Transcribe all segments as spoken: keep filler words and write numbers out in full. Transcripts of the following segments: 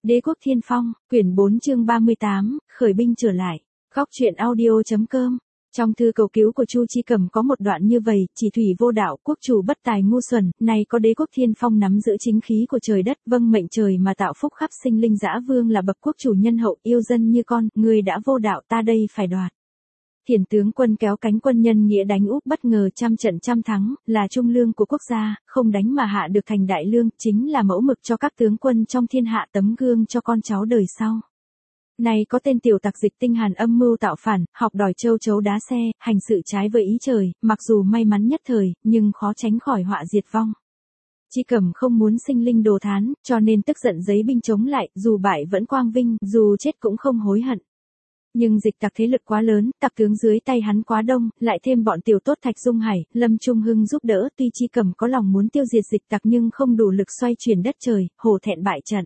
Đế quốc Thiên Phong, quyển bốn chương ba mươi tám, khởi binh trở lại. Góc truyện audio.com. Trong thư cầu cứu của Chu Chi Cẩm có một đoạn như vậy: chỉ thủy vô đạo, quốc chủ bất tài ngu xuẩn, này có đế quốc Thiên Phong nắm giữ chính khí của trời đất, vâng mệnh trời mà tạo phúc khắp sinh linh, dã vương là bậc quốc chủ nhân hậu, yêu dân như con, người đã vô đạo, ta đây phải đoạt. Thiền tướng quân kéo cánh quân nhân nghĩa đánh úp bất ngờ, trăm trận trăm thắng, là trung lương của quốc gia, không đánh mà hạ được thành đại lương, chính là mẫu mực cho các tướng quân trong thiên hạ, tấm gương cho con cháu đời sau. Này có tên tiểu tặc Dịch Tinh Hàn âm mưu tạo phản, học đòi châu chấu đá xe, hành sự trái với ý trời, mặc dù may mắn nhất thời, nhưng khó tránh khỏi họa diệt vong. Chi Cẩm không muốn sinh linh đồ thán, cho nên tức giận giấy binh chống lại, dù bại vẫn quang vinh, dù chết cũng không hối hận. Nhưng dịch tặc thế lực quá lớn, tặc tướng dưới tay hắn quá đông, lại thêm bọn tiểu tốt Thạch Dung Hải, Lâm Trung Hưng giúp đỡ, tuy Chi Cẩm có lòng muốn tiêu diệt dịch tặc nhưng không đủ lực xoay chuyển đất trời, hổ thẹn bại trận.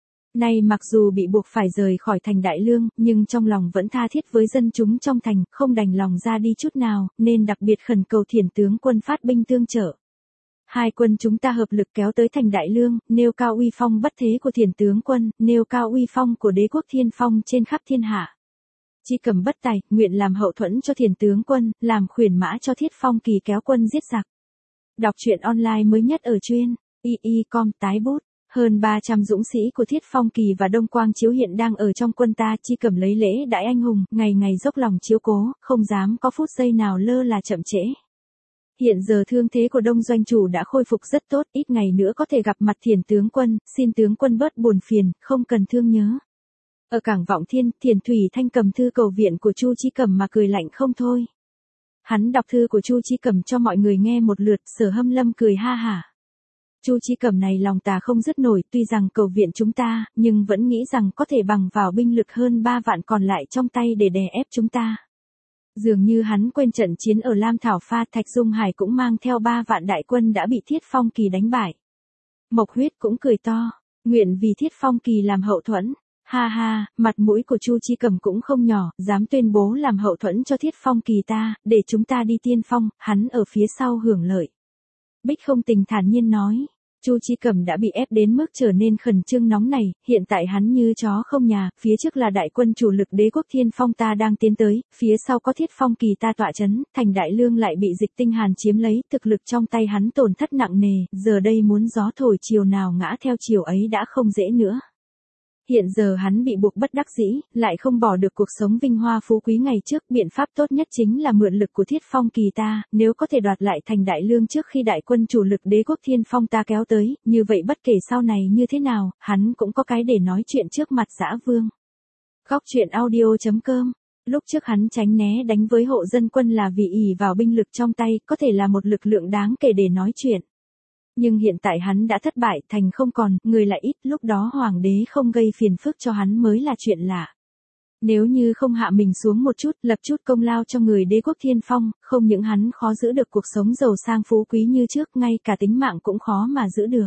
Nay mặc dù bị buộc phải rời khỏi thành Đại Lương, nhưng trong lòng vẫn tha thiết với dân chúng trong thành, không đành lòng ra đi chút nào, nên đặc biệt khẩn cầu Thiền tướng quân phát binh tương trợ. Hai quân chúng ta hợp lực kéo tới thành Đại Lương, nêu cao uy phong bất thế của Thiền tướng quân, nêu cao uy phong của đế quốc Thiên Phong trên khắp thiên hạ. Chi Cẩm bất tài, nguyện làm hậu thuẫn cho Thiền tướng quân, làm khuyển mã cho Thiết Phong Kỳ kéo quân giết giặc. Đọc truyện online mới nhất ở truyện i i chấm com tái bút. Hơn ba trăm dũng sĩ của Thiết Phong Kỳ và Đông Quang Chiếu hiện đang ở trong quân ta. Chi Cẩm lấy lễ đãi anh hùng, ngày ngày dốc lòng chiếu cố, không dám có phút giây nào lơ là chậm trễ. Hiện giờ thương thế của Đông doanh chủ đã khôi phục rất tốt, ít ngày nữa có thể gặp mặt Thiền tướng quân, xin tướng quân bớt buồn phiền, không cần thương nhớ. Ở cảng Vọng Thiên, Thiền Thủy Thanh cầm thư cầu viện của Chu Chi Cẩm mà cười lạnh không thôi. Hắn đọc thư của Chu Chi Cẩm cho mọi người nghe một lượt, Sở Hâm Lâm cười ha hả. Chu Chi Cẩm này lòng tà không dứt nổi, tuy rằng cầu viện chúng ta, nhưng vẫn nghĩ rằng có thể bằng vào binh lực hơn ba vạn còn lại trong tay để đè ép chúng ta. Dường như hắn quên trận chiến ở Lam Thảo Pha, Thạch Dung Hải cũng mang theo ba vạn đại quân đã bị Thiết Phong Kỳ đánh bại. Mộc Huyết cũng cười to, nguyện vì Thiết Phong Kỳ làm hậu thuẫn. Ha ha, mặt mũi của Chu Chi Cẩm cũng không nhỏ, dám tuyên bố làm hậu thuẫn cho Thiết Phong Kỳ ta, để chúng ta đi tiên phong, hắn ở phía sau hưởng lợi. Bích Không Tình thản nhiên nói, Chu Chi Cẩm đã bị ép đến mức trở nên khẩn trương nóng này, hiện tại hắn như chó không nhà, phía trước là đại quân chủ lực đế quốc Thiên Phong ta đang tiến tới, phía sau có Thiết Phong Kỳ ta tọa chấn, thành Đại Lương lại bị Dịch Tinh Hàn chiếm lấy, thực lực trong tay hắn tổn thất nặng nề, giờ đây muốn gió thổi chiều nào ngã theo chiều ấy đã không dễ nữa. Hiện giờ hắn bị buộc bất đắc dĩ, lại không bỏ được cuộc sống vinh hoa phú quý ngày trước, biện pháp tốt nhất chính là mượn lực của Thiết Phong Kỳ ta, nếu có thể đoạt lại thành Đại Lương trước khi đại quân chủ lực đế quốc Thiên Phong ta kéo tới, như vậy bất kể sau này như thế nào, hắn cũng có cái để nói chuyện trước mặt dã vương. Góc truyện audio.com. Lúc trước hắn tránh né đánh với hộ dân quân là vì ỷ vào binh lực trong tay, có thể là một lực lượng đáng kể để nói chuyện. Nhưng hiện tại hắn đã thất bại, thành không còn, người lại ít, lúc đó hoàng đế không gây phiền phức cho hắn mới là chuyện lạ. Nếu như không hạ mình xuống một chút, lập chút công lao cho người đế quốc Thiên Phong, không những hắn khó giữ được cuộc sống giàu sang phú quý như trước, ngay cả tính mạng cũng khó mà giữ được.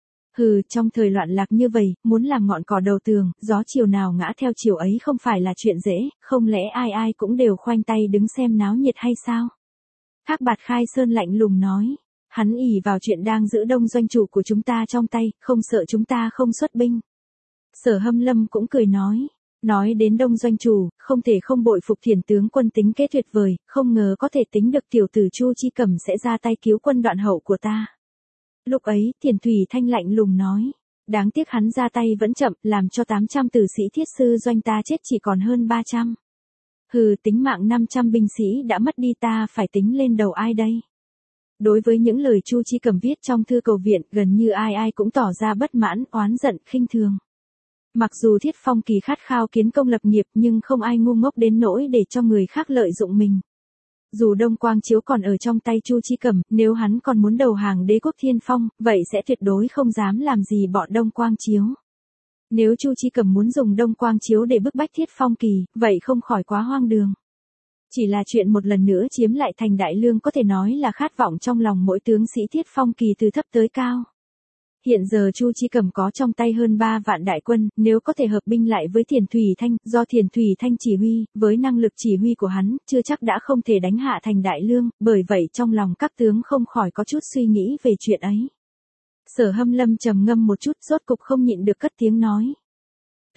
Hừ, trong thời loạn lạc như vậy, muốn làm ngọn cỏ đầu tường, gió chiều nào ngã theo chiều ấy không phải là chuyện dễ, không lẽ ai ai cũng đều khoanh tay đứng xem náo nhiệt hay sao? Thác Bạt Khai Sơn lạnh lùng nói. Hắn ỷ vào chuyện đang giữ Đông doanh chủ của chúng ta trong tay, không sợ chúng ta không xuất binh. Sở Hâm Lâm cũng cười nói. Nói đến Đông doanh chủ, không thể không bội phục Thiền tướng quân tính kế tuyệt vời, không ngờ có thể tính được tiểu tử Chu Chi Cẩm sẽ ra tay cứu quân đoạn hậu của ta. Lúc ấy, Thiền Thủy Thanh lạnh lùng nói. Đáng tiếc hắn ra tay vẫn chậm, làm cho tám trăm tử sĩ thiết sư doanh ta chết chỉ còn hơn ba trăm. Hừ, tính mạng năm trăm binh sĩ đã mất đi, ta phải tính lên đầu ai đây? Đối với những lời Chu Chi Cẩm viết trong thư cầu viện, gần như ai ai cũng tỏ ra bất mãn, oán giận, khinh thường. Mặc dù Thiết Phong Kỳ khát khao kiến công lập nghiệp, nhưng không ai ngu ngốc đến nỗi để cho người khác lợi dụng mình. Dù Đông Quang Chiếu còn ở trong tay Chu Chi Cẩm, nếu hắn còn muốn đầu hàng đế quốc Thiên Phong, vậy sẽ tuyệt đối không dám làm gì bọn Đông Quang Chiếu. Nếu Chu Chi Cẩm muốn dùng Đông Quang Chiếu để bức bách Thiết Phong Kỳ, vậy không khỏi quá hoang đường. Chỉ là chuyện một lần nữa chiếm lại thành Đại Lương có thể nói là khát vọng trong lòng mỗi tướng sĩ Thiết Phong Kỳ từ thấp tới cao. Hiện giờ Chu Chi Cẩm có trong tay hơn ba vạn đại quân, nếu có thể hợp binh lại với Thiền Thủy Thanh, do Thiền Thủy Thanh chỉ huy, với năng lực chỉ huy của hắn, chưa chắc đã không thể đánh hạ thành Đại Lương, bởi vậy trong lòng các tướng không khỏi có chút suy nghĩ về chuyện ấy. Sở Hâm Lâm trầm ngâm một chút, rốt cục không nhịn được cất tiếng nói.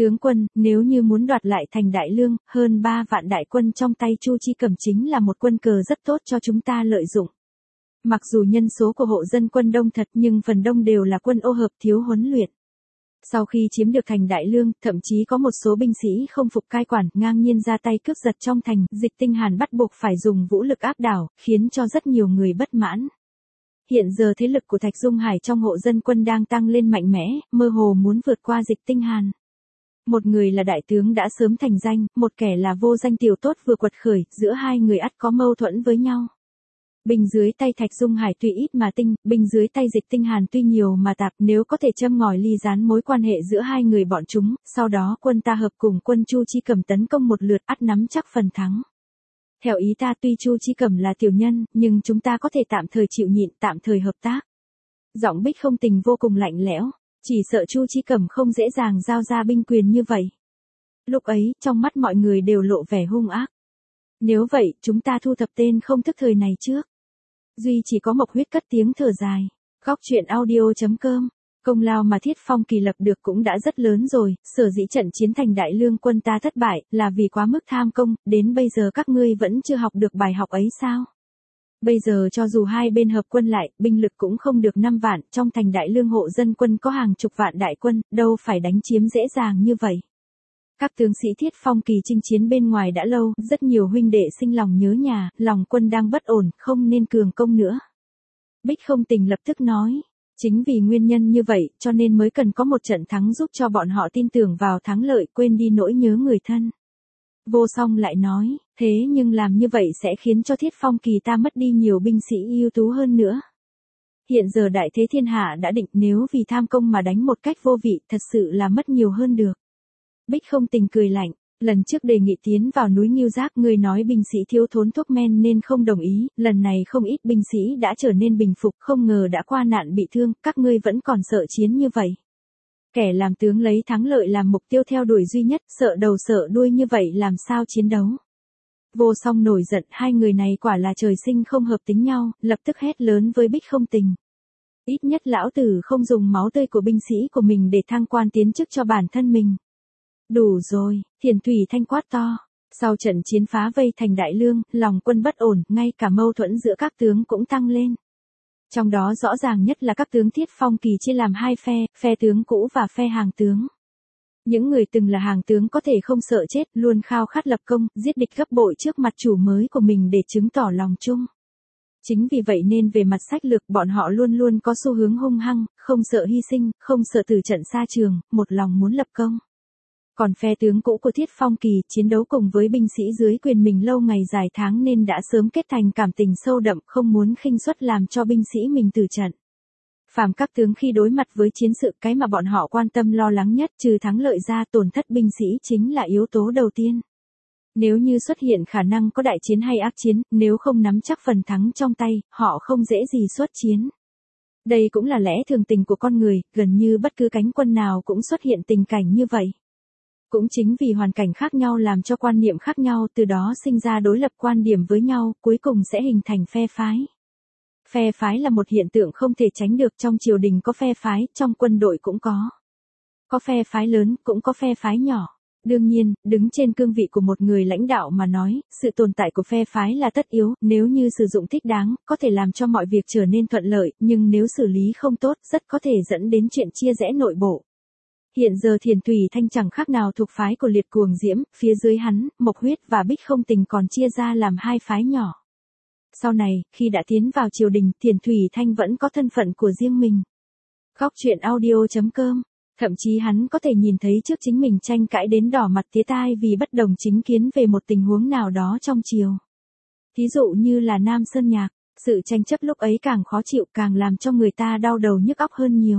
Tướng quân, nếu như muốn đoạt lại thành Đại Lương, hơn ba vạn đại quân trong tay Chu Chi Cẩm chính là một quân cờ rất tốt cho chúng ta lợi dụng. Mặc dù nhân số của hộ dân quân đông thật nhưng phần đông đều là quân ô hợp thiếu huấn luyện. Sau khi chiếm được thành Đại Lương, thậm chí có một số binh sĩ không phục cai quản, ngang nhiên ra tay cướp giật trong thành, Dịch Tinh Hàn bắt buộc phải dùng vũ lực áp đảo, khiến cho rất nhiều người bất mãn. Hiện giờ thế lực của Thạch Dung Hải trong hộ dân quân đang tăng lên mạnh mẽ, mơ hồ muốn vượt qua Dịch Tinh Hàn. Một người là đại tướng đã sớm thành danh, một kẻ là vô danh tiểu tốt vừa quật khởi, giữa hai người ắt có mâu thuẫn với nhau. Binh dưới tay Thạch Dung Hải tuy ít mà tinh, binh dưới tay Dịch Tinh Hàn tuy nhiều mà tạp, nếu có thể châm ngòi ly gián mối quan hệ giữa hai người bọn chúng, sau đó quân ta hợp cùng quân Chu Chi Cẩm tấn công một lượt ắt nắm chắc phần thắng. Theo ý ta tuy Chu Chi Cẩm là tiểu nhân, nhưng chúng ta có thể tạm thời chịu nhịn, tạm thời hợp tác. Giọng Bích Không Tình vô cùng lạnh lẽo, chỉ sợ Chu Chi Cẩm không dễ dàng giao ra binh quyền như vậy. Lúc ấy, trong mắt mọi người đều lộ vẻ hung ác. Nếu vậy, chúng ta thu thập tên không thức thời này trước. Duy chỉ có Mộc Huyết cất tiếng thở dài. Góc truyện audio chấm com. Công lao mà Thiết Phong Kỳ lập được cũng đã rất lớn rồi, sở dĩ trận chiến thành Đại Lương quân ta thất bại, là vì quá mức tham công, đến bây giờ các ngươi vẫn chưa học được bài học ấy sao? Bây giờ cho dù hai bên hợp quân lại, binh lực cũng không được năm vạn, trong thành Đại Lương hộ dân quân có hàng chục vạn đại quân, đâu phải đánh chiếm dễ dàng như vậy. Các tướng sĩ Thiết Phong Kỳ chinh chiến bên ngoài đã lâu, rất nhiều huynh đệ sinh lòng nhớ nhà, lòng quân đang bất ổn, không nên cường công nữa. Bích Không Tình lập tức nói, chính vì nguyên nhân như vậy, cho nên mới cần có một trận thắng giúp cho bọn họ tin tưởng vào thắng lợi, quên đi nỗi nhớ người thân. Vô Song lại nói, thế nhưng làm như vậy sẽ khiến cho Thiết Phong Kỳ ta mất đi nhiều binh sĩ ưu tú hơn nữa. Hiện giờ đại thế thiên hạ đã định, nếu vì tham công mà đánh một cách vô vị, thật sự là mất nhiều hơn được. Bích Không Tình cười lạnh, lần trước đề nghị tiến vào núi Ngưu Giác, ngươi nói binh sĩ thiếu thốn thuốc men nên không đồng ý, lần này không ít binh sĩ đã trở nên bình phục, không ngờ đã qua nạn bị thương, các ngươi vẫn còn sợ chiến như vậy. Kẻ làm tướng lấy thắng lợi làm mục tiêu theo đuổi duy nhất, sợ đầu sợ đuôi như vậy làm sao chiến đấu. Vô Song nổi giận, hai người này quả là trời sinh không hợp tính nhau, lập tức hét lớn với Bích Không Tình. Ít nhất lão tử không dùng máu tươi của binh sĩ của mình để thăng quan tiến chức cho bản thân mình. Đủ rồi, Thiền Thủy Thanh quát to. Sau trận chiến phá vây thành Đại Lương, lòng quân bất ổn, ngay cả mâu thuẫn giữa các tướng cũng tăng lên. Trong đó rõ ràng nhất là các tướng Thiết Phong Kỳ chia làm hai phe, phe tướng cũ và phe hàng tướng. Những người từng là hàng tướng có thể không sợ chết, luôn khao khát lập công, giết địch gấp bội trước mặt chủ mới của mình để chứng tỏ lòng trung. Chính vì vậy nên về mặt sách lược bọn họ luôn luôn có xu hướng hung hăng, không sợ hy sinh, không sợ từ trận xa trường, một lòng muốn lập công. Còn phe tướng cũ của Thiết Phong Kỳ chiến đấu cùng với binh sĩ dưới quyền mình lâu ngày dài tháng nên đã sớm kết thành cảm tình sâu đậm, không muốn khinh suất làm cho binh sĩ mình từ trận. Phàm các tướng khi đối mặt với chiến sự, cái mà bọn họ quan tâm lo lắng nhất trừ thắng lợi ra, tổn thất binh sĩ chính là yếu tố đầu tiên. Nếu như xuất hiện khả năng có đại chiến hay ác chiến, nếu không nắm chắc phần thắng trong tay, họ không dễ gì xuất chiến. Đây cũng là lẽ thường tình của con người, gần như bất cứ cánh quân nào cũng xuất hiện tình cảnh như vậy. Cũng chính vì hoàn cảnh khác nhau làm cho quan niệm khác nhau, từ đó sinh ra đối lập quan điểm với nhau, cuối cùng sẽ hình thành phe phái. Phe phái là một hiện tượng không thể tránh được, trong triều đình có phe phái, trong quân đội cũng có. Có phe phái lớn, cũng có phe phái nhỏ. Đương nhiên, đứng trên cương vị của một người lãnh đạo mà nói, sự tồn tại của phe phái là tất yếu, nếu như sử dụng thích đáng, có thể làm cho mọi việc trở nên thuận lợi, nhưng nếu xử lý không tốt, rất có thể dẫn đến chuyện chia rẽ nội bộ. Hiện giờ Thiền Thủy Thanh chẳng khác nào thuộc phái của Liệt Cuồng Diễm, phía dưới hắn, Mộc Huyết và Bích Không Tình còn chia ra làm hai phái nhỏ. Sau này, khi đã tiến vào triều đình, Thiền Thủy Thanh vẫn có thân phận của riêng mình. Góc truyện audio chấm com. Thậm chí hắn có thể nhìn thấy trước chính mình tranh cãi đến đỏ mặt tía tai vì bất đồng chính kiến về một tình huống nào đó trong triều. Thí dụ như là Nam Sơn Nhạc, sự tranh chấp lúc ấy càng khó chịu, càng làm cho người ta đau đầu nhức óc hơn nhiều.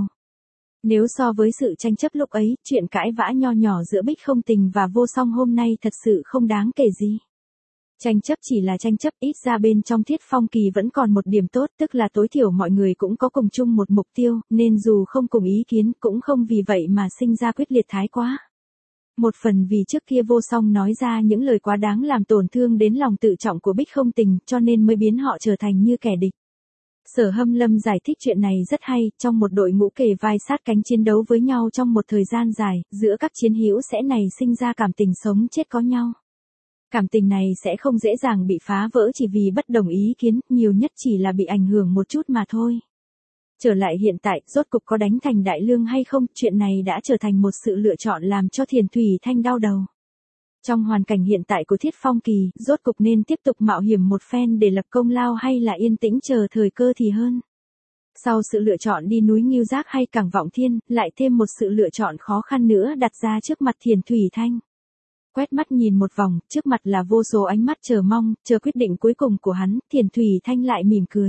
Nếu so với sự tranh chấp lúc ấy, chuyện cãi vã nho nhỏ giữa Bích Không Tình và Vô Song hôm nay thật sự không đáng kể gì. Tranh chấp chỉ là tranh chấp, ít ra bên trong Thiết Phong Kỳ vẫn còn một điểm tốt, tức là tối thiểu mọi người cũng có cùng chung một mục tiêu, nên dù không cùng ý kiến cũng không vì vậy mà sinh ra quyết liệt thái quá. Một phần vì trước kia Vô Song nói ra những lời quá đáng làm tổn thương đến lòng tự trọng của Bích Không Tình, cho nên mới biến họ trở thành như kẻ địch. Sở Hâm Lâm giải thích chuyện này rất hay, trong một đội ngũ kề vai sát cánh chiến đấu với nhau trong một thời gian dài, giữa các chiến hữu sẽ nảy sinh ra cảm tình sống chết có nhau. Cảm tình này sẽ không dễ dàng bị phá vỡ chỉ vì bất đồng ý kiến, nhiều nhất chỉ là bị ảnh hưởng một chút mà thôi. Trở lại hiện tại, rốt cục có đánh thành đại lương hay không, chuyện này đã trở thành một sự lựa chọn làm cho Thiền Thủy Thanh đau đầu. Trong hoàn cảnh hiện tại của Thiết Phong Kỳ, rốt cục nên tiếp tục mạo hiểm một phen để lập công lao hay là yên tĩnh chờ thời cơ thì hơn. Sau sự lựa chọn đi núi Ngưu Giác hay Cảng Vọng Thiên, lại thêm một sự lựa chọn khó khăn nữa đặt ra trước mặt Thiền Thủy Thanh. Quét mắt nhìn một vòng, trước mặt là vô số ánh mắt chờ mong, chờ quyết định cuối cùng của hắn, Thiền Thủy Thanh lại mỉm cười.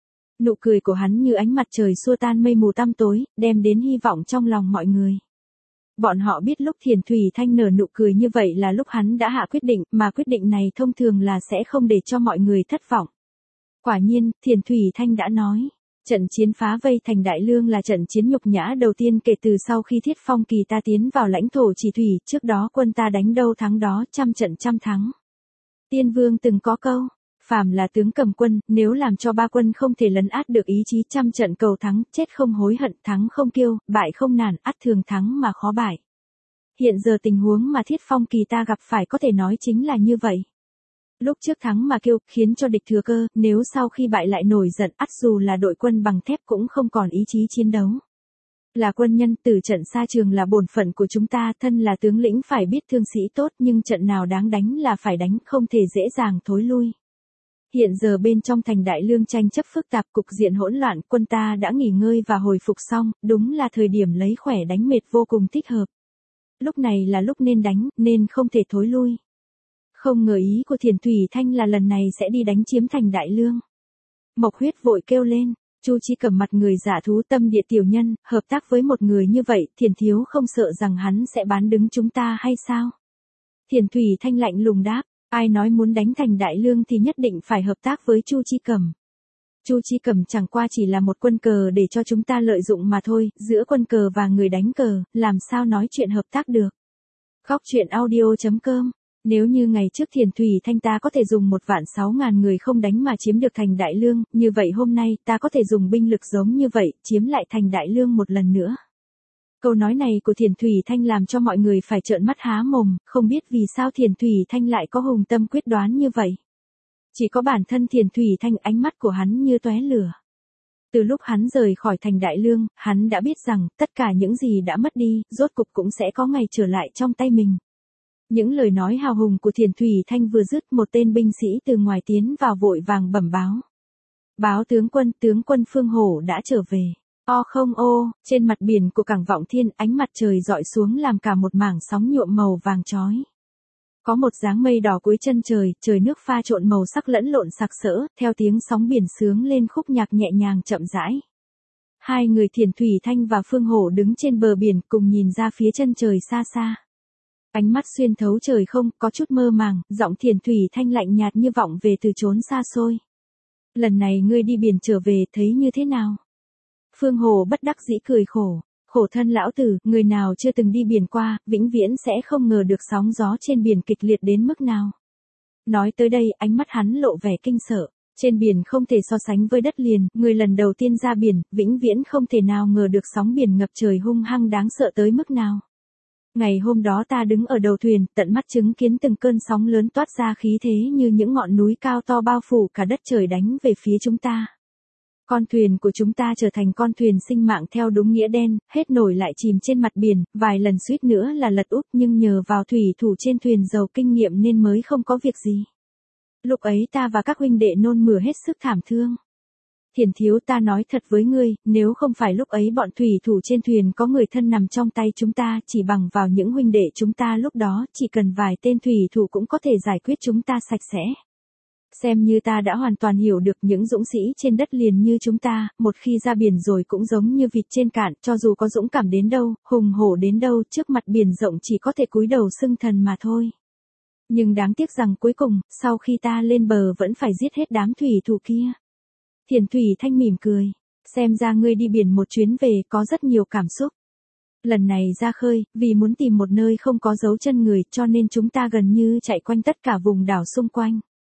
Nụ cười của hắn như ánh mặt trời xua tan mây mù tăm tối, đem đến hy vọng trong lòng mọi người. Bọn họ biết lúc Thiền Thủy Thanh nở nụ cười như vậy là lúc hắn đã hạ quyết định, mà quyết định này thông thường là sẽ không để cho mọi người thất vọng. Quả nhiên, Thiền Thủy Thanh đã nói, trận chiến phá vây thành Đại Lương là trận chiến nhục nhã đầu tiên kể từ sau khi Thiết Phong Kỳ ta tiến vào lãnh thổ Chỉ Thủy, trước đó quân ta đánh đâu thắng đó, trăm trận trăm thắng. Tiên Vương từng có câu, phàm là tướng cầm quân, nếu làm cho ba quân không thể lấn át được ý chí, trăm trận cầu thắng, chết không hối hận, thắng không kiêu, bại không nản, ắt thường thắng mà khó bại. Hiện giờ tình huống mà Thiết Phong Kỳ ta gặp phải có thể nói chính là như vậy. Lúc trước thắng mà kiêu, khiến cho địch thừa cơ, nếu sau khi bại lại nổi giận, ắt dù là đội quân bằng thép cũng không còn ý chí chiến đấu. Là quân nhân, từ trận xa trường là bổn phận của chúng ta, thân là tướng lĩnh phải biết thương sĩ tốt, nhưng trận nào đáng đánh là phải đánh, không thể dễ dàng thối lui. Hiện giờ bên trong thành Đại Lương tranh chấp phức tạp, cục diện hỗn loạn, quân ta đã nghỉ ngơi và hồi phục xong, đúng là thời điểm lấy khỏe đánh mệt vô cùng thích hợp. Lúc này là lúc nên đánh, nên không thể thối lui. Không ngờ ý của Thiền Thủy Thanh là lần này sẽ đi đánh chiếm thành Đại Lương. Mộc Huyết vội kêu lên, Chu Chi Cầm mặt người giả thú tâm địa tiểu nhân, hợp tác với một người như vậy, Thiền thiếu không sợ rằng hắn sẽ bán đứng chúng ta hay sao? Thiền Thủy Thanh lạnh lùng đáp, ai nói muốn đánh thành Đại Lương thì nhất định phải hợp tác với Chu Chi Cầm. Chu Chi Cầm chẳng qua chỉ là một quân cờ để cho chúng ta lợi dụng mà thôi, giữa quân cờ và người đánh cờ, làm sao nói chuyện hợp tác được. Góc truyện audio chấm com. Nếu như ngày trước Thiền Thủy Thanh ta có thể dùng một vạn sáu ngàn người không đánh mà chiếm được thành Đại Lương, như vậy hôm nay ta có thể dùng binh lực giống như vậy, chiếm lại thành Đại Lương một lần nữa. Câu nói này của Thiền Thủy Thanh làm cho mọi người phải trợn mắt há mồm, không biết vì sao Thiền Thủy Thanh lại có hùng tâm quyết đoán như vậy. Chỉ có bản thân Thiền Thủy Thanh ánh mắt của hắn như tóe lửa. Từ lúc hắn rời khỏi thành Đại Lương, hắn đã biết rằng tất cả những gì đã mất đi, rốt cục cũng sẽ có ngày trở lại trong tay mình. Những lời nói hào hùng của Thiền Thủy Thanh vừa dứt, một tên binh sĩ từ ngoài tiến vào vội vàng bẩm báo. Báo tướng quân, tướng quân Phương Hổ đã trở về. O không ô, trên mặt biển của Cảng Vọng Thiên, ánh mặt trời dọi xuống làm cả một mảng sóng nhuộm màu vàng chói. Có một dáng mây đỏ cuối chân trời, trời nước pha trộn màu sắc lẫn lộn sặc sỡ, theo tiếng sóng biển sướng lên khúc nhạc nhẹ nhàng chậm rãi. Hai người Thiền Thủy Thanh và Phương Hổ đứng trên bờ biển cùng nhìn ra phía chân trời xa xa. Ánh mắt xuyên thấu trời không, có chút mơ màng, giọng Thiền Thủy Thanh lạnh nhạt như vọng về từ chốn xa xôi. Lần này ngươi đi biển trở về, thấy như thế nào? Phương Hổ bất đắc dĩ cười khổ. Khổ thân lão tử, người nào chưa từng đi biển qua, vĩnh viễn sẽ không ngờ được sóng gió trên biển kịch liệt đến mức nào. Nói tới đây, ánh mắt hắn lộ vẻ kinh sợ. Trên biển không thể so sánh với đất liền, người lần đầu tiên ra biển, vĩnh viễn không thể nào ngờ được sóng biển ngập trời hung hăng đáng sợ tới mức nào. Ngày hôm đó ta đứng ở đầu thuyền, tận mắt chứng kiến từng cơn sóng lớn toát ra khí thế như những ngọn núi cao to bao phủ cả đất trời đánh về phía chúng ta. Con thuyền của chúng ta trở thành con thuyền sinh mạng theo đúng nghĩa đen, hết nổi lại chìm trên mặt biển, vài lần suýt nữa là lật úp nhưng nhờ vào thủy thủ trên thuyền giàu kinh nghiệm nên mới không có việc gì. Lúc ấy ta và các huynh đệ nôn mửa hết sức thảm thương. Thiền thiếu ta nói thật với ngươi, nếu không phải lúc ấy bọn thủy thủ trên thuyền có người thân nằm trong tay chúng ta, chỉ bằng vào những huynh đệ chúng ta lúc đó, chỉ cần vài tên thủy thủ cũng có thể giải quyết chúng ta sạch sẽ. Xem như ta đã hoàn toàn hiểu được những dũng sĩ trên đất liền như chúng ta, một khi ra biển rồi cũng giống như vịt trên cạn, cho dù có dũng cảm đến đâu, hùng hổ đến đâu, trước mặt biển rộng chỉ có thể cúi đầu xưng thần mà thôi. Nhưng đáng tiếc rằng cuối cùng, sau khi ta lên bờ vẫn phải giết hết đám thủy thủ kia. Thiền Thủy Thanh mỉm cười, xem ra ngươi đi biển một chuyến về có rất nhiều cảm xúc. Lần này ra khơi, vì muốn tìm một nơi không có dấu chân người cho nên chúng ta gần như chạy quanh tất cả vùng đảo xung quanh.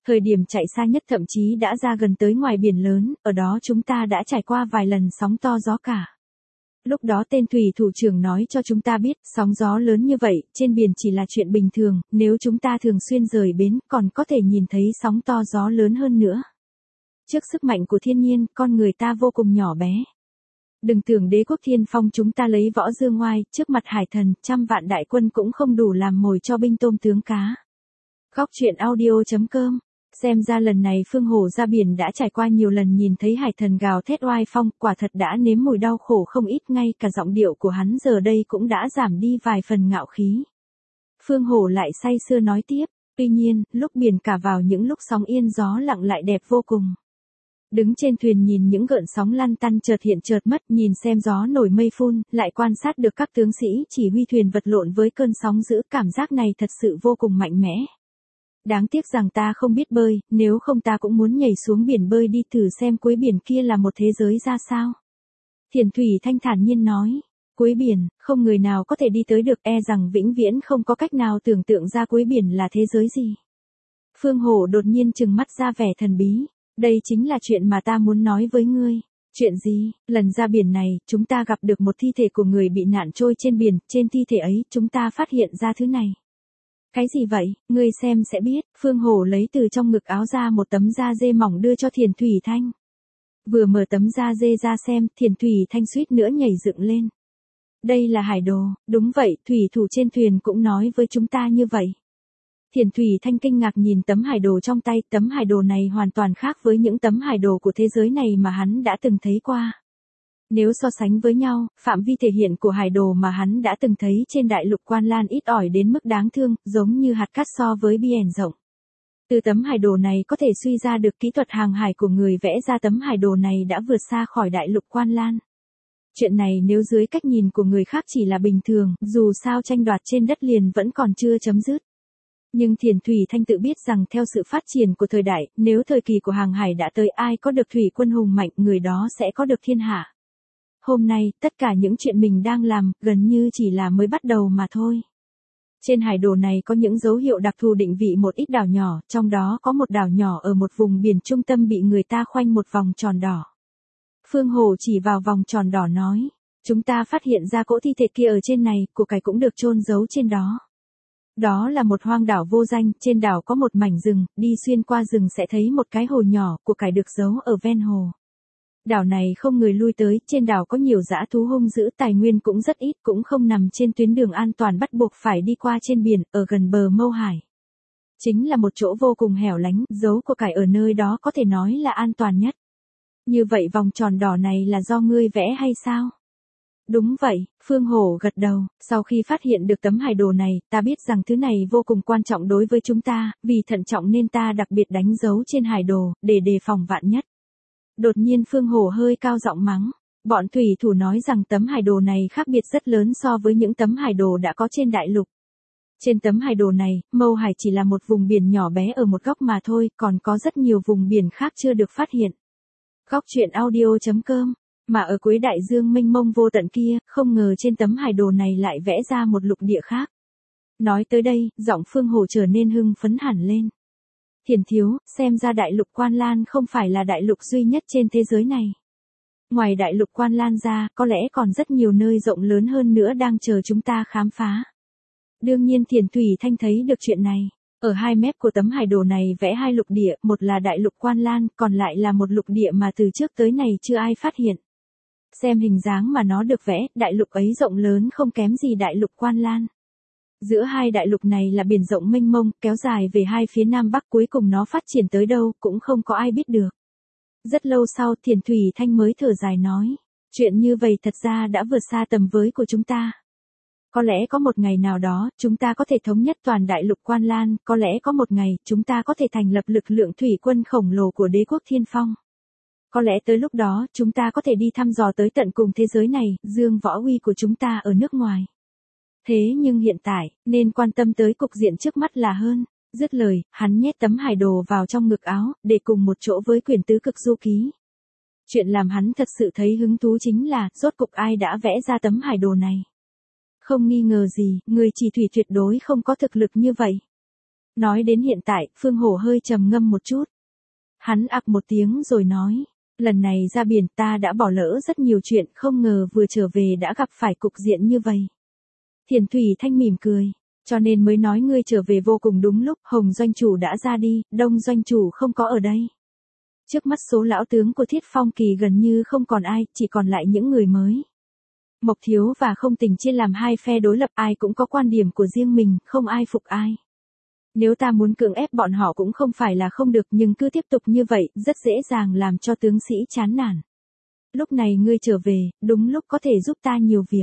Thời điểm chạy xa nhất thậm chí đã ra gần tới ngoài biển lớn, ở đó chúng ta đã trải qua vài lần sóng to gió cả. Lúc đó tên thủy thủ trưởng nói cho chúng ta biết, sóng gió lớn như vậy, trên biển chỉ là chuyện bình thường, nếu chúng ta thường xuyên rời bến, còn có thể nhìn thấy sóng to gió lớn hơn nữa. Trước sức mạnh của thiên nhiên, con người ta vô cùng nhỏ bé. Đừng tưởng đế quốc thiên phong chúng ta lấy võ dương ngoai, trước mặt hải thần, trăm vạn đại quân cũng không đủ làm mồi cho binh tôm tướng cá. Góc truyện audio chấm com. Xem ra lần này Phương Hổ ra biển đã trải qua nhiều lần nhìn thấy hải thần gào thét oai phong, quả thật đã nếm mùi đau khổ không ít, ngay cả giọng điệu của hắn giờ đây cũng đã giảm đi vài phần ngạo khí. Phương Hổ lại say sưa nói tiếp, tuy nhiên, lúc biển cả vào những lúc sóng yên gió lặng lại đẹp vô cùng. Đứng trên thuyền nhìn những gợn sóng lăn tăn chợt hiện chợt mất, nhìn xem gió nổi mây phun, lại quan sát được các tướng sĩ chỉ huy thuyền vật lộn với cơn sóng dữ, cảm giác này thật sự vô cùng mạnh mẽ. Đáng tiếc rằng ta không biết bơi, nếu không ta cũng muốn nhảy xuống biển bơi đi thử xem cuối biển kia là một thế giới ra sao. Thiền Thủy Thanh thản nhiên nói, cuối biển, không người nào có thể đi tới được, e rằng vĩnh viễn không có cách nào tưởng tượng ra cuối biển là thế giới gì. Phương Hổ đột nhiên trừng mắt ra vẻ thần bí, đây chính là chuyện mà ta muốn nói với ngươi. Chuyện gì? Lần ra biển này, chúng ta gặp được một thi thể của người bị nạn trôi trên biển, trên thi thể ấy, chúng ta phát hiện ra thứ này. Cái gì vậy, ngươi xem sẽ biết. Phương Hổ lấy từ trong ngực áo ra một tấm da dê mỏng đưa cho Thiền Thủy Thanh. Vừa mở tấm da dê ra xem, Thiền Thủy Thanh suýt nữa nhảy dựng lên. Đây là hải đồ, đúng vậy, thủy thủ trên thuyền cũng nói với chúng ta như vậy. Thiền Thủy Thanh kinh ngạc nhìn tấm hải đồ trong tay, tấm hải đồ này hoàn toàn khác với những tấm hải đồ của thế giới này mà hắn đã từng thấy qua. Nếu so sánh với nhau, phạm vi thể hiện của hải đồ mà hắn đã từng thấy trên đại lục Quan Lan ít ỏi đến mức đáng thương, giống như hạt cát so với biển rộng. Từ tấm hải đồ này có thể suy ra được kỹ thuật hàng hải của người vẽ ra tấm hải đồ này đã vượt xa khỏi đại lục Quan Lan. Chuyện này nếu dưới cách nhìn của người khác chỉ là bình thường, dù sao tranh đoạt trên đất liền vẫn còn chưa chấm dứt. Nhưng Thiền Thủy Thanh tự biết rằng theo sự phát triển của thời đại, nếu thời kỳ của hàng hải đã tới, ai có được thủy quân hùng mạnh, người đó sẽ có được thiên hạ. Hôm nay, tất cả những chuyện mình đang làm, gần như chỉ là mới bắt đầu mà thôi. Trên hải đồ này có những dấu hiệu đặc thù định vị một ít đảo nhỏ, trong đó có một đảo nhỏ ở một vùng biển trung tâm bị người ta khoanh một vòng tròn đỏ. Phương Hổ chỉ vào vòng tròn đỏ nói, chúng ta phát hiện ra cỗ thi thể kia ở trên này, của cải cũng được chôn giấu trên đó. Đó là một hoang đảo vô danh, trên đảo có một mảnh rừng, đi xuyên qua rừng sẽ thấy một cái hồ nhỏ, của cải được giấu ở ven hồ. Đảo này không người lui tới, trên đảo có nhiều dã thú hung dữ, tài nguyên cũng rất ít, cũng không nằm trên tuyến đường an toàn bắt buộc phải đi qua trên biển, ở gần bờ Mâu Hải. Chính là một chỗ vô cùng hẻo lánh, giấu của cải ở nơi đó có thể nói là an toàn nhất. Như vậy vòng tròn đỏ này là do ngươi vẽ hay sao? Đúng vậy, Phương Hổ gật đầu, sau khi phát hiện được tấm hải đồ này, ta biết rằng thứ này vô cùng quan trọng đối với chúng ta, vì thận trọng nên ta đặc biệt đánh dấu trên hải đồ, để đề phòng vạn nhất. Đột nhiên Phương Hổ hơi cao giọng mắng, bọn thủy thủ nói rằng tấm hải đồ này khác biệt rất lớn so với những tấm hải đồ đã có trên đại lục. Trên tấm hải đồ này, Mâu Hải chỉ là một vùng biển nhỏ bé ở một góc mà thôi, còn có rất nhiều vùng biển khác chưa được phát hiện. Góc truyện audio chấm com. Mà ở cuối đại dương mênh mông vô tận kia, không ngờ trên tấm hải đồ này lại vẽ ra một lục địa khác. Nói tới đây, giọng Phương Hổ trở nên hưng phấn hẳn lên. Thiền thiếu, xem ra đại lục Quan Lan không phải là đại lục duy nhất trên thế giới này. Ngoài đại lục Quan Lan ra, có lẽ còn rất nhiều nơi rộng lớn hơn nữa đang chờ chúng ta khám phá. Đương nhiên Thiền Thủy Thanh thấy được chuyện này. Ở hai mép của tấm hải đồ này vẽ hai lục địa, một là đại lục Quan Lan, còn lại là một lục địa mà từ trước tới nay chưa ai phát hiện. Xem hình dáng mà nó được vẽ, đại lục ấy rộng lớn không kém gì đại lục Quan Lan. Giữa hai đại lục này là biển rộng mênh mông, kéo dài về hai phía nam bắc, cuối cùng nó phát triển tới đâu, cũng không có ai biết được. Rất lâu sau Thiền Thủy Thanh mới thở dài nói, chuyện như vậy thật ra đã vượt xa tầm với của chúng ta. Có lẽ có một ngày nào đó, chúng ta có thể thống nhất toàn đại lục Quan Lan, có lẽ có một ngày, chúng ta có thể thành lập lực lượng thủy quân khổng lồ của đế quốc Thiên Phong. Có lẽ tới lúc đó, chúng ta có thể đi thăm dò tới tận cùng thế giới này, dương võ uy của chúng ta ở nước ngoài. Thế nhưng hiện tại, nên quan tâm tới cục diện trước mắt là hơn. Dứt lời, hắn nhét tấm hải đồ vào trong ngực áo, để cùng một chỗ với quyển tứ cực du ký. Chuyện làm hắn thật sự thấy hứng thú chính là, rốt cục ai đã vẽ ra tấm hải đồ này. Không nghi ngờ gì, người chỉ thủy tuyệt đối không có thực lực như vậy. Nói đến hiện tại, Phương Hổ hơi trầm ngâm một chút. Hắn ặc một tiếng rồi nói, lần này ra biển ta đã bỏ lỡ rất nhiều chuyện, không ngờ vừa trở về đã gặp phải cục diện như vậy. Thiền Thủy Thanh mỉm cười, cho nên mới nói ngươi trở về vô cùng đúng lúc, Hồng doanh chủ đã ra đi, Đông doanh chủ không có ở đây. Trước mắt số lão tướng của Thiết Phong Kỳ gần như không còn ai, chỉ còn lại những người mới. Mộc Thiếu và Không Tình chia làm hai phe đối lập, ai cũng có quan điểm của riêng mình, không ai phục ai. Nếu ta muốn cưỡng ép bọn họ cũng không phải là không được, nhưng cứ tiếp tục như vậy, rất dễ dàng làm cho tướng sĩ chán nản. Lúc này ngươi trở về, đúng lúc có thể giúp ta nhiều việc.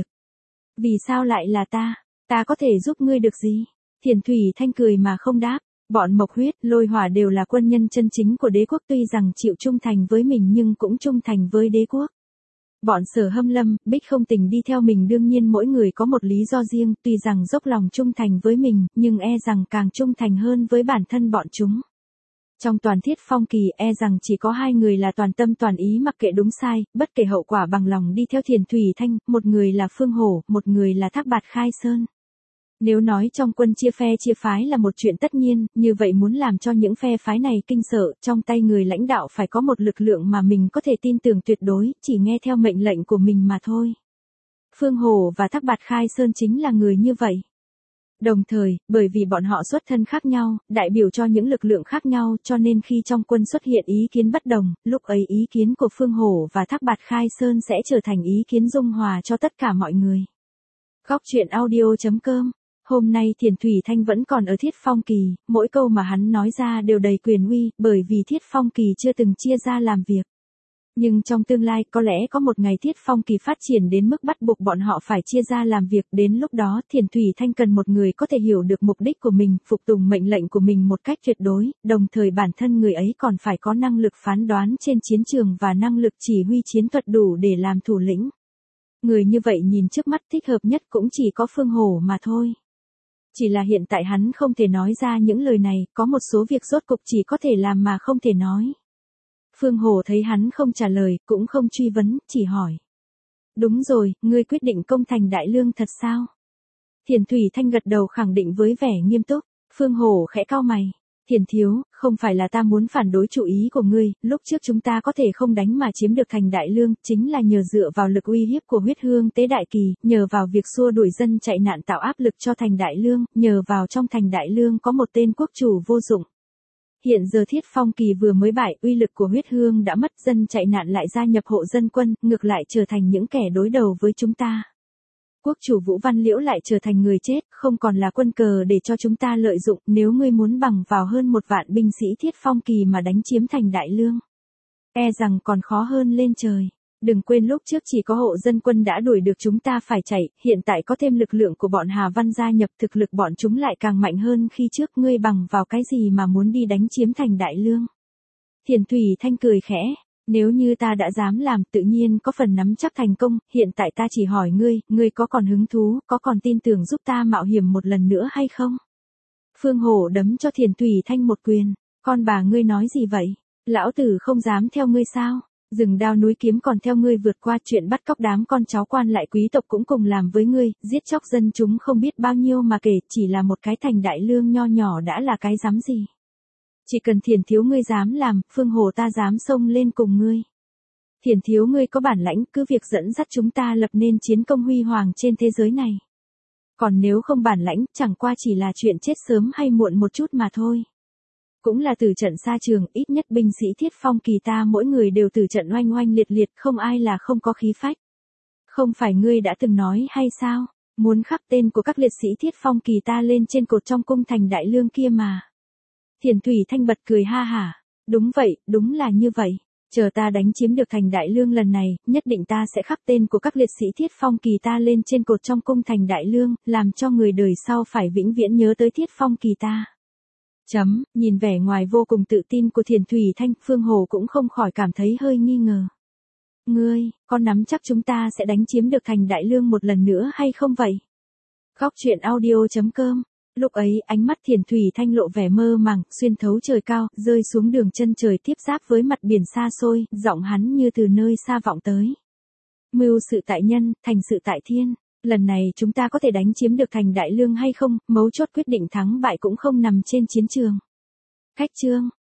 Vì sao lại là ta? Ta có thể giúp ngươi được gì? Thiền Thủy Thanh cười mà không đáp. Bọn Mộc Huyết, Lôi Hỏa đều là quân nhân chân chính của đế quốc, tuy rằng chịu trung thành với mình nhưng cũng trung thành với đế quốc. Bọn Sở Hâm Lâm, Bích Không Tình đi theo mình đương nhiên mỗi người có một lý do riêng, tuy rằng dốc lòng trung thành với mình, nhưng e rằng càng trung thành hơn với bản thân bọn chúng. Trong toàn Thiết Phong Kỳ e rằng chỉ có hai người là toàn tâm toàn ý mặc kệ đúng sai, bất kể hậu quả bằng lòng đi theo Thiền Thủy Thanh, một người là Phương Hổ, một người là Thác Bạt Khai Sơn. Nếu nói trong quân chia phe chia phái là một chuyện tất nhiên, như vậy muốn làm cho những phe phái này kinh sợ, trong tay người lãnh đạo phải có một lực lượng mà mình có thể tin tưởng tuyệt đối, chỉ nghe theo mệnh lệnh của mình mà thôi. Phương Hổ và Thác Bạt Khai Sơn chính là người như vậy. Đồng thời, bởi vì bọn họ xuất thân khác nhau, đại biểu cho những lực lượng khác nhau, cho nên khi trong quân xuất hiện ý kiến bất đồng, lúc ấy ý kiến của Phương Hổ và Thác Bạt Khai Sơn sẽ trở thành ý kiến dung hòa cho tất cả mọi người. Góc truyện audio chấm com. Hôm nay Thiền Thủy Thanh vẫn còn ở Thiết Phong Kỳ, mỗi câu mà hắn nói ra đều đầy quyền uy, bởi vì Thiết Phong Kỳ chưa từng chia ra làm việc. Nhưng trong tương lai có lẽ có một ngày Thiết Phong Kỳ phát triển đến mức bắt buộc bọn họ phải chia ra làm việc, đến lúc đó Thiền Thủy Thanh cần một người có thể hiểu được mục đích của mình, phục tùng mệnh lệnh của mình một cách tuyệt đối, đồng thời bản thân người ấy còn phải có năng lực phán đoán trên chiến trường và năng lực chỉ huy chiến thuật đủ để làm thủ lĩnh. Người như vậy nhìn trước mắt thích hợp nhất cũng chỉ có Phương Hổ mà thôi. Chỉ là hiện tại hắn không thể nói ra những lời này, có một số việc rốt cục chỉ có thể làm mà không thể nói. Phương Hổ thấy hắn không trả lời, cũng không truy vấn, chỉ hỏi. Đúng rồi, ngươi quyết định công thành Đại Lương thật sao? Thiền Thủy Thanh gật đầu khẳng định với vẻ nghiêm túc. Phương Hổ khẽ cau mày. Thiền thiếu, không phải là ta muốn phản đối chủ ý của ngươi, lúc trước chúng ta có thể không đánh mà chiếm được thành Đại Lương, chính là nhờ dựa vào lực uy hiếp của huyết hương tế đại kỳ, nhờ vào việc xua đuổi dân chạy nạn tạo áp lực cho thành Đại Lương, nhờ vào trong thành Đại Lương có một tên quốc chủ vô dụng. Hiện giờ Thiết Phong Kỳ vừa mới bại, uy lực của huyết hương đã mất, dân chạy nạn lại gia nhập hộ dân quân, ngược lại trở thành những kẻ đối đầu với chúng ta. Quốc chủ Vũ Văn Liễu lại trở thành người chết, không còn là quân cờ để cho chúng ta lợi dụng, nếu ngươi muốn bằng vào hơn một vạn binh sĩ Thiết Phong Kỳ mà đánh chiếm thành Đại Lương. E rằng còn khó hơn lên trời. Đừng quên lúc trước chỉ có hộ dân quân đã đuổi được chúng ta phải chạy, hiện tại có thêm lực lượng của bọn Hà Văn gia nhập, thực lực bọn chúng lại càng mạnh hơn khi trước, ngươi bằng vào cái gì mà muốn đi đánh chiếm thành Đại Lương. Thiền Thủy Thanh cười khẽ. Nếu như ta đã dám làm, tự nhiên có phần nắm chắc thành công, hiện tại ta chỉ hỏi ngươi, ngươi có còn hứng thú, có còn tin tưởng giúp ta mạo hiểm một lần nữa hay không? Phương Hổ đấm cho Thiền Thủy Thanh một quyền, con bà ngươi nói gì vậy? Lão tử không dám theo ngươi sao? Rừng đao núi kiếm còn theo ngươi vượt qua, chuyện bắt cóc đám con cháu quan lại quý tộc cũng cùng làm với ngươi, giết chóc dân chúng không biết bao nhiêu mà kể, chỉ là một cái thành Đại Lương nho nhỏ đã là cái dám gì? Chỉ cần Thiền thiếu ngươi dám làm, Phương Hổ ta dám xông lên cùng ngươi. Thiền thiếu ngươi có bản lãnh, cứ việc dẫn dắt chúng ta lập nên chiến công huy hoàng trên thế giới này. Còn nếu không bản lãnh, chẳng qua chỉ là chuyện chết sớm hay muộn một chút mà thôi. Cũng là từ trận xa trường, ít nhất binh sĩ Thiết Phong Kỳ ta mỗi người đều từ trận oanh oanh liệt liệt, không ai là không có khí phách. Không phải ngươi đã từng nói hay sao, muốn khắc tên của các liệt sĩ Thiết Phong Kỳ ta lên trên cột trong cung thành Đại Lương kia mà. Thiền Thủy Thanh bật cười ha hả. Đúng vậy, đúng là như vậy. Chờ ta đánh chiếm được thành Đại Lương lần này, nhất định ta sẽ khắc tên của các liệt sĩ Thiết Phong Kỳ ta lên trên cột trong cung thành Đại Lương, làm cho người đời sau phải vĩnh viễn nhớ tới Thiết Phong Kỳ ta. Chấm, nhìn vẻ ngoài vô cùng tự tin của Thiền Thủy Thanh, Phương Hổ cũng không khỏi cảm thấy hơi nghi ngờ. Ngươi, con nắm chắc chúng ta sẽ đánh chiếm được thành Đại Lương một lần nữa hay không vậy? Góc truyện audio chấm com. Lúc ấy, ánh mắt Thiền Thủy Thanh lộ vẻ mơ màng, xuyên thấu trời cao, rơi xuống đường chân trời tiếp giáp với mặt biển xa xôi, giọng hắn như từ nơi xa vọng tới. Mưu sự tại nhân, thành sự tại thiên. Lần này chúng ta có thể đánh chiếm được thành Đại Lương hay không, mấu chốt quyết định thắng bại cũng không nằm trên chiến trường. Khách trương,